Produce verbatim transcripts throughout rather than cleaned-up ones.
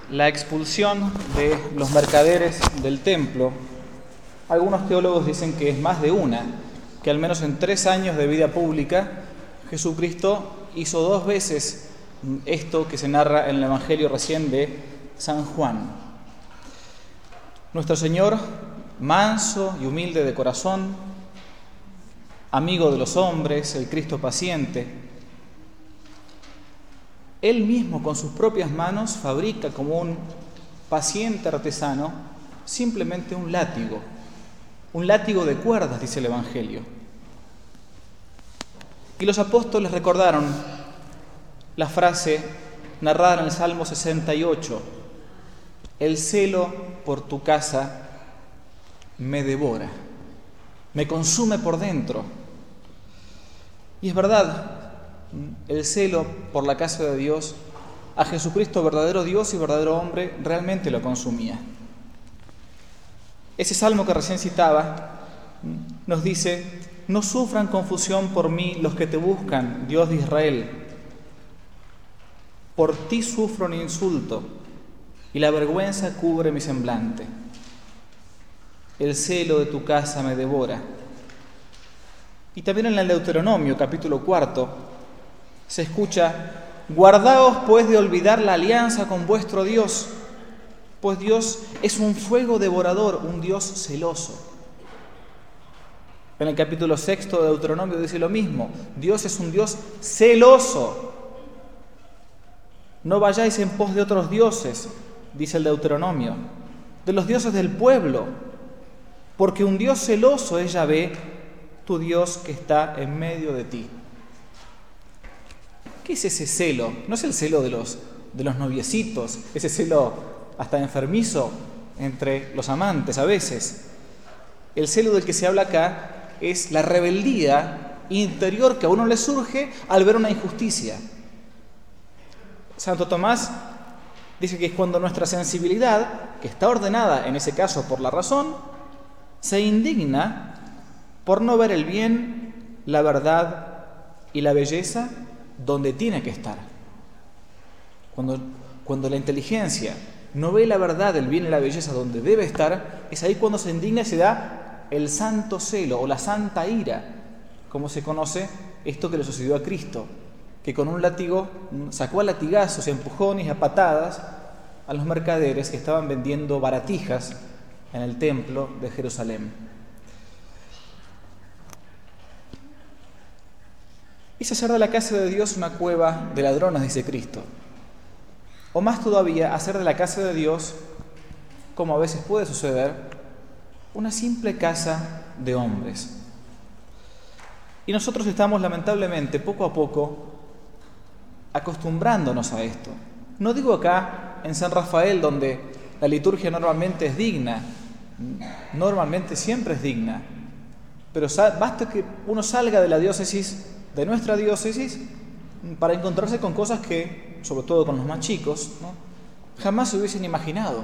la expulsión de los mercaderes del templo, algunos teólogos dicen que es más de una, que al menos en tres años de vida pública Jesucristo hizo dos veces esto que se narra en el Evangelio recién de San Juan. Nuestro Señor, manso y humilde de corazón, amigo de los hombres, el Cristo paciente, Él mismo con sus propias manos fabrica como un paciente artesano simplemente un látigo, un látigo de cuerdas, dice el Evangelio. Y los apóstoles recordaron la frase narrada en el Salmo sesenta y ocho: el celo por tu casa me devora, me consume por dentro. Y es verdad, el celo por la casa de Dios, a Jesucristo, verdadero Dios y verdadero hombre, realmente lo consumía. Ese salmo que recién citaba nos dice: no sufran confusión por mí los que te buscan, Dios de Israel. Por ti sufro un insulto y la vergüenza cubre mi semblante. El celo de tu casa me devora. Y también en el Deuteronomio, capítulo cuarto, se escucha: guardaos pues de olvidar la alianza con vuestro Dios, pues Dios es un fuego devorador, un Dios celoso. En el capítulo sexto de Deuteronomio dice lo mismo: Dios es un Dios celoso. No vayáis en pos de otros dioses, dice el Deuteronomio, de los dioses del pueblo, porque un Dios celoso es Yahvé, tu Dios que está en medio de ti. ¿Qué es ese celo? No es el celo de los, de los noviecitos, ese celo hasta enfermizo entre los amantes a veces. El celo del que se habla acá es la rebeldía interior que a uno le surge al ver una injusticia. Santo Tomás dice que es cuando nuestra sensibilidad, que está ordenada en ese caso por la razón, se indigna por no ver el bien, la verdad y la belleza donde tiene que estar. Cuando, cuando la inteligencia no ve la verdad, el bien y la belleza donde debe estar, es ahí cuando se indigna y se da el santo celo o la santa ira, como se conoce esto que le sucedió a Cristo, que con un látigo sacó a latigazos y empujones y a patadas a los mercaderes que estaban vendiendo baratijas en el templo de Jerusalén. Es hacer de la casa de Dios una cueva de ladrones, dice Cristo. O más todavía, hacer de la casa de Dios, como a veces puede suceder, una simple casa de hombres. Y nosotros estamos lamentablemente poco a poco acostumbrándonos a esto. No digo acá en San Rafael, donde la liturgia normalmente es digna, normalmente siempre es digna, pero basta que uno salga de la diócesis, de nuestra diócesis, para encontrarse con cosas que, sobre todo con los más chicos, ¿no?, jamás se hubiesen imaginado.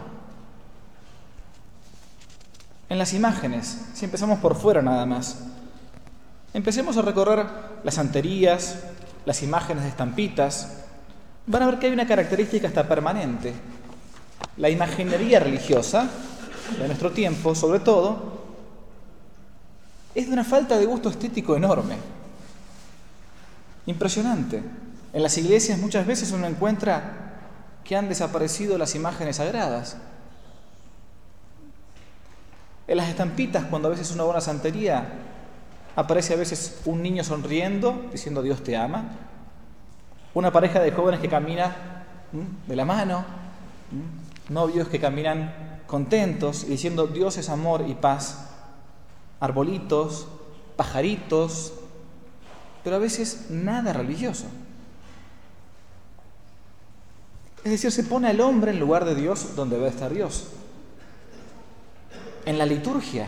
En las imágenes, si empezamos por fuera nada más, empecemos a recorrer las santerías, las imágenes de estampitas, van a ver que hay una característica hasta permanente. La imaginería religiosa de nuestro tiempo, sobre todo, es de una falta de gusto estético enorme. Impresionante. En las iglesias muchas veces uno encuentra que han desaparecido las imágenes sagradas. En las estampitas, cuando a veces uno va a una santería, aparece a veces un niño sonriendo, diciendo Dios te ama, una pareja de jóvenes que camina ¿m? de la mano, ¿m? novios que caminan contentos y diciendo Dios es amor y paz, arbolitos, pajaritos, pero a veces nada religioso. Es decir, se pone al hombre en lugar de Dios donde debe estar Dios. En la liturgia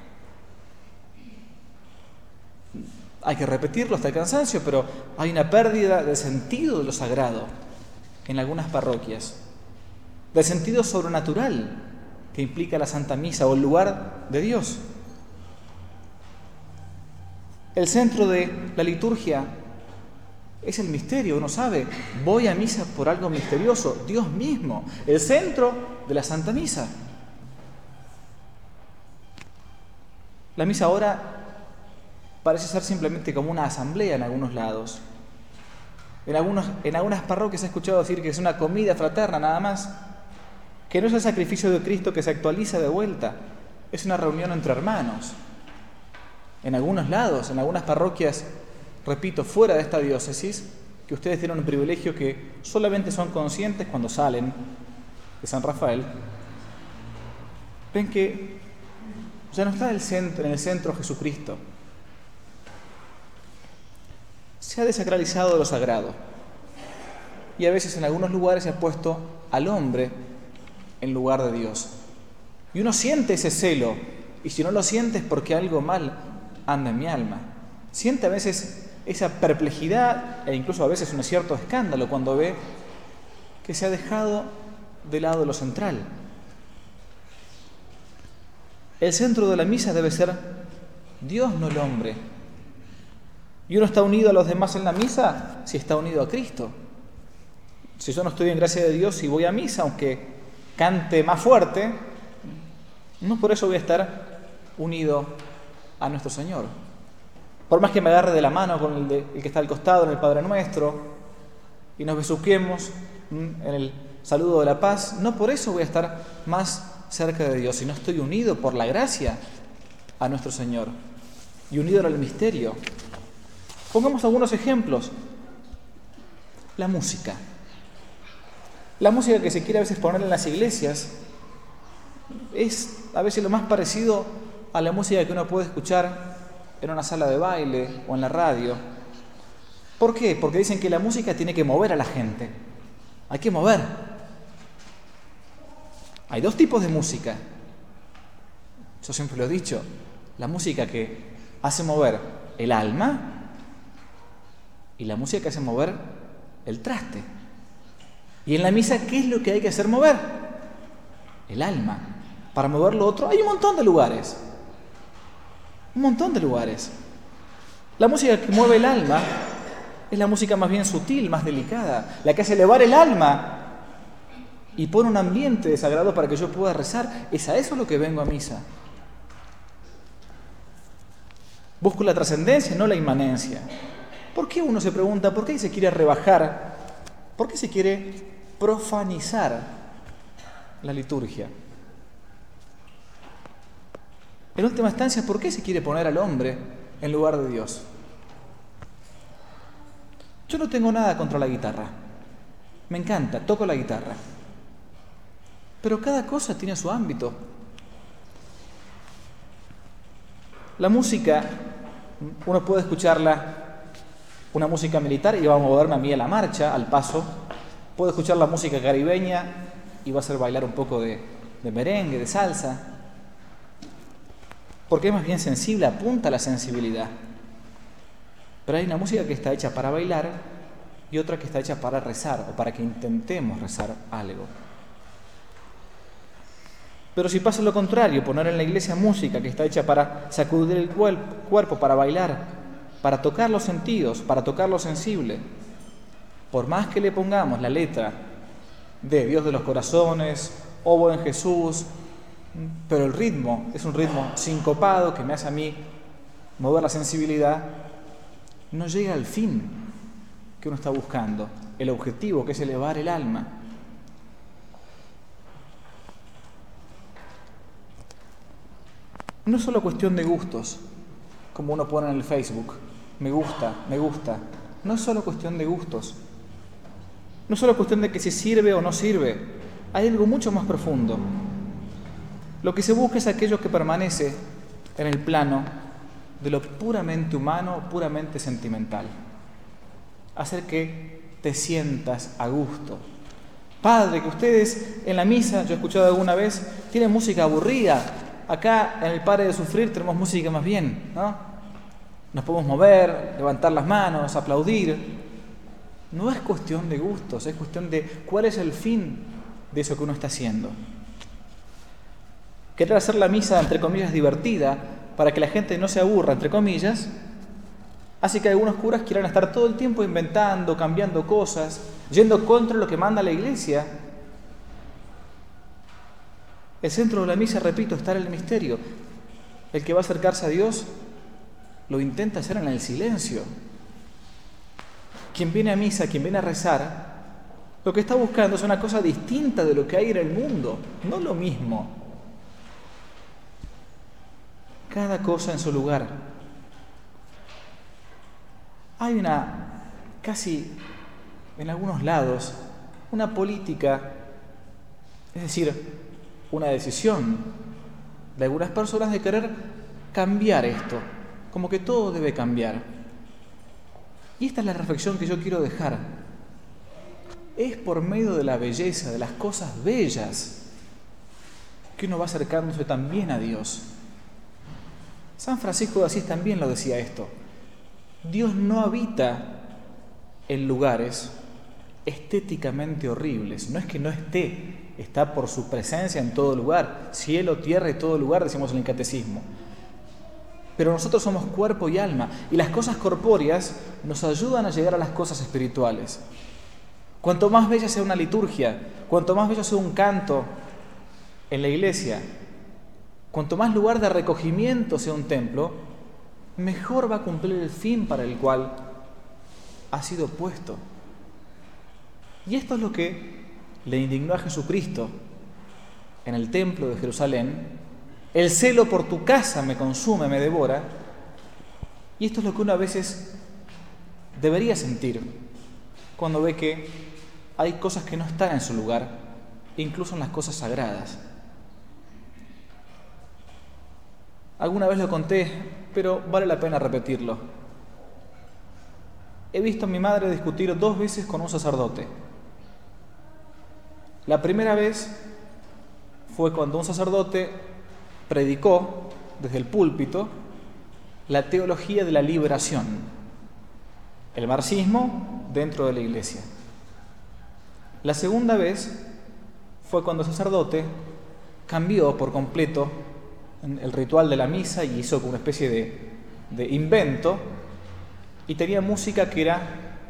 hay que repetirlo hasta el cansancio, pero hay una pérdida de sentido de lo sagrado en algunas parroquias, del sentido sobrenatural que implica la Santa Misa o el lugar de Dios. El centro de la liturgia Es el misterio, uno sabe, voy a misa por algo misterioso, Dios mismo, el centro de la Santa Misa. La misa ahora parece ser simplemente como una asamblea en algunos lados. En, algunos, en algunas parroquias he escuchado decir que es una comida fraterna nada más, que no es el sacrificio de Cristo que se actualiza de vuelta, es una reunión entre hermanos. En algunos lados, en algunas parroquias, repito, fuera de esta diócesis, que ustedes tienen un privilegio que solamente son conscientes cuando salen de San Rafael, ven que ya no está el centro, en el centro Jesucristo. Se ha desacralizado lo sagrado. Y a veces en algunos lugares se ha puesto al hombre en lugar de Dios. Y uno siente ese celo, y si no lo siente es porque algo mal anda en mi alma. Siente a veces esa perplejidad e incluso a veces un cierto escándalo cuando ve que se ha dejado de lado lo central. El centro de la misa debe ser Dios, no el hombre. Y uno está unido a los demás en la misa si está unido a Cristo. Si yo no estoy en gracia de Dios y voy a misa, aunque cante más fuerte, no por eso voy a estar unido a nuestro Señor. Por más que me agarre de la mano con el, de, el que está al costado en el Padre Nuestro y nos besuquemos en el saludo de la paz, no por eso voy a estar más cerca de Dios, sino estoy unido por la gracia a nuestro Señor y unido al misterio. Pongamos algunos ejemplos. La música. La música que se quiere a veces poner en las iglesias es a veces lo más parecido a la música que uno puede escuchar en una sala de baile o en la radio. ¿Por qué? Porque dicen que la música tiene que mover a la gente. Hay que mover. Hay dos tipos de música. Yo siempre lo he dicho. La música que hace mover el alma y la música que hace mover el traste. Y en la misa, ¿qué es lo que hay que hacer mover? El alma. Para mover lo otro hay un montón de lugares. Un montón de lugares. La música que mueve el alma es la música más bien sutil, más delicada, la que hace elevar el alma y pone un ambiente de sagrado para que yo pueda rezar. Es a eso lo que vengo a misa. Busco la trascendencia, no la inmanencia. ¿Por qué uno se pregunta, por qué se quiere rebajar? ¿Por qué se quiere profanizar la liturgia? En última instancia, ¿por qué se quiere poner al hombre en lugar de Dios? Yo no tengo nada contra la guitarra. Me encanta, toco la guitarra. Pero cada cosa tiene su ámbito. La música, uno puede escucharla, una música militar, y va a moverme a mí a la marcha, al paso. Puedo escuchar la música caribeña y va a hacer bailar un poco de, de merengue, de salsa. Porque es más bien sensible, apunta a la sensibilidad. Pero hay una música que está hecha para bailar y otra que está hecha para rezar o para que intentemos rezar algo. Pero si pasa lo contrario, poner en la iglesia música que está hecha para sacudir el cuerpo, para bailar, para tocar los sentidos, para tocar lo sensible, por más que le pongamos la letra de Dios de los corazones, o buen Jesús, pero el ritmo es un ritmo sincopado que me hace a mí mover la sensibilidad, no llega al fin que uno está buscando, el objetivo que es elevar el alma. No es solo cuestión de gustos, como uno pone en el Facebook, me gusta, me gusta. No es solo cuestión de gustos. No es solo cuestión de que si sirve o no sirve. Hay algo mucho más profundo. Lo que se busca es aquello que permanece en el plano de lo puramente humano, puramente sentimental. Hacer que te sientas a gusto. Padre, que ustedes en la misa, yo he escuchado alguna vez, tienen música aburrida. Acá en el Pare de Sufrir tenemos música más bien, ¿no? Nos podemos mover, levantar las manos, aplaudir. No es cuestión de gustos, es cuestión de cuál es el fin de eso que uno está haciendo. Querer hacer la misa, entre comillas, divertida, para que la gente no se aburra, entre comillas, Así que algunos curas quieran estar todo el tiempo inventando, cambiando cosas, yendo contra lo que manda la Iglesia. El centro de la misa, repito, está en el misterio. El que va a acercarse a Dios lo intenta hacer en el silencio. Quien viene a misa, quien viene a rezar, lo que está buscando es una cosa distinta de lo que hay en el mundo, no lo mismo. Cada cosa en su lugar. Hay una, casi en algunos lados, una política, es decir, una decisión de algunas personas de querer cambiar esto, como que todo debe cambiar. Y esta es la reflexión que yo quiero dejar. Es por medio de la belleza, de las cosas bellas, que uno va acercándose también a Dios. San Francisco de Asís también lo decía esto. Dios no habita en lugares estéticamente horribles. No es que no esté, está por su presencia en todo lugar. Cielo, tierra y todo lugar, decimos en el catecismo. Pero nosotros somos cuerpo y alma, y las cosas corpóreas nos ayudan a llegar a las cosas espirituales. Cuanto más bella sea una liturgia, cuanto más bello sea un canto en la iglesia, cuanto más lugar de recogimiento sea un templo, mejor va a cumplir el fin para el cual ha sido puesto. Y esto es lo que le indignó a Jesucristo en el templo de Jerusalén. El celo por tu casa me consume, me devora. Y esto es lo que uno a veces debería sentir cuando ve que hay cosas que no están en su lugar, incluso en las cosas sagradas. Alguna vez lo conté, pero vale la pena repetirlo. He visto a mi madre discutir dos veces con un sacerdote. La primera vez fue cuando un sacerdote predicó desde el púlpito la teología de la liberación, el marxismo dentro de la iglesia. La segunda vez fue cuando el sacerdote cambió por completo el ritual de la misa y hizo como una especie de, de invento, y tenía música que era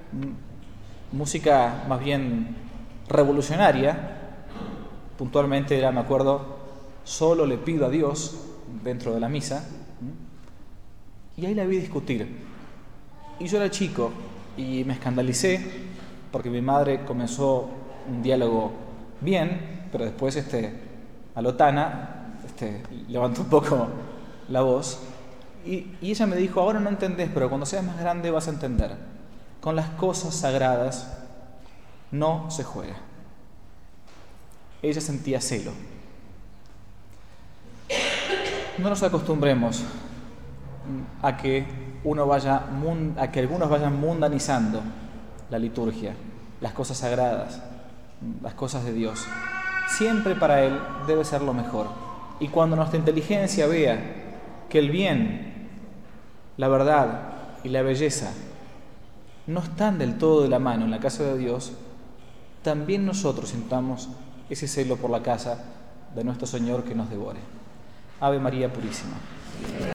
música más bien revolucionaria. Puntualmente era, me acuerdo, solo le pido a Dios dentro de la misa. Y ahí la vi discutir. Y yo era chico y me escandalicé porque mi madre comenzó un diálogo bien, pero después este, a lo Tana este, levantó un poco la voz. Y, y ella me dijo, ahora no entendés, pero cuando seas más grande vas a entender. Con las cosas sagradas no se juega. Ella sentía celo. No nos acostumbremos a que uno vaya, a que algunos vayan mundanizando la liturgia, las cosas sagradas, las cosas de Dios. Siempre para Él debe ser lo mejor. Y cuando nuestra inteligencia vea que el bien, la verdad y la belleza no están del todo de la mano en la casa de Dios, también nosotros sintamos ese celo por la casa de nuestro Señor que nos devore. Ave María Purísima.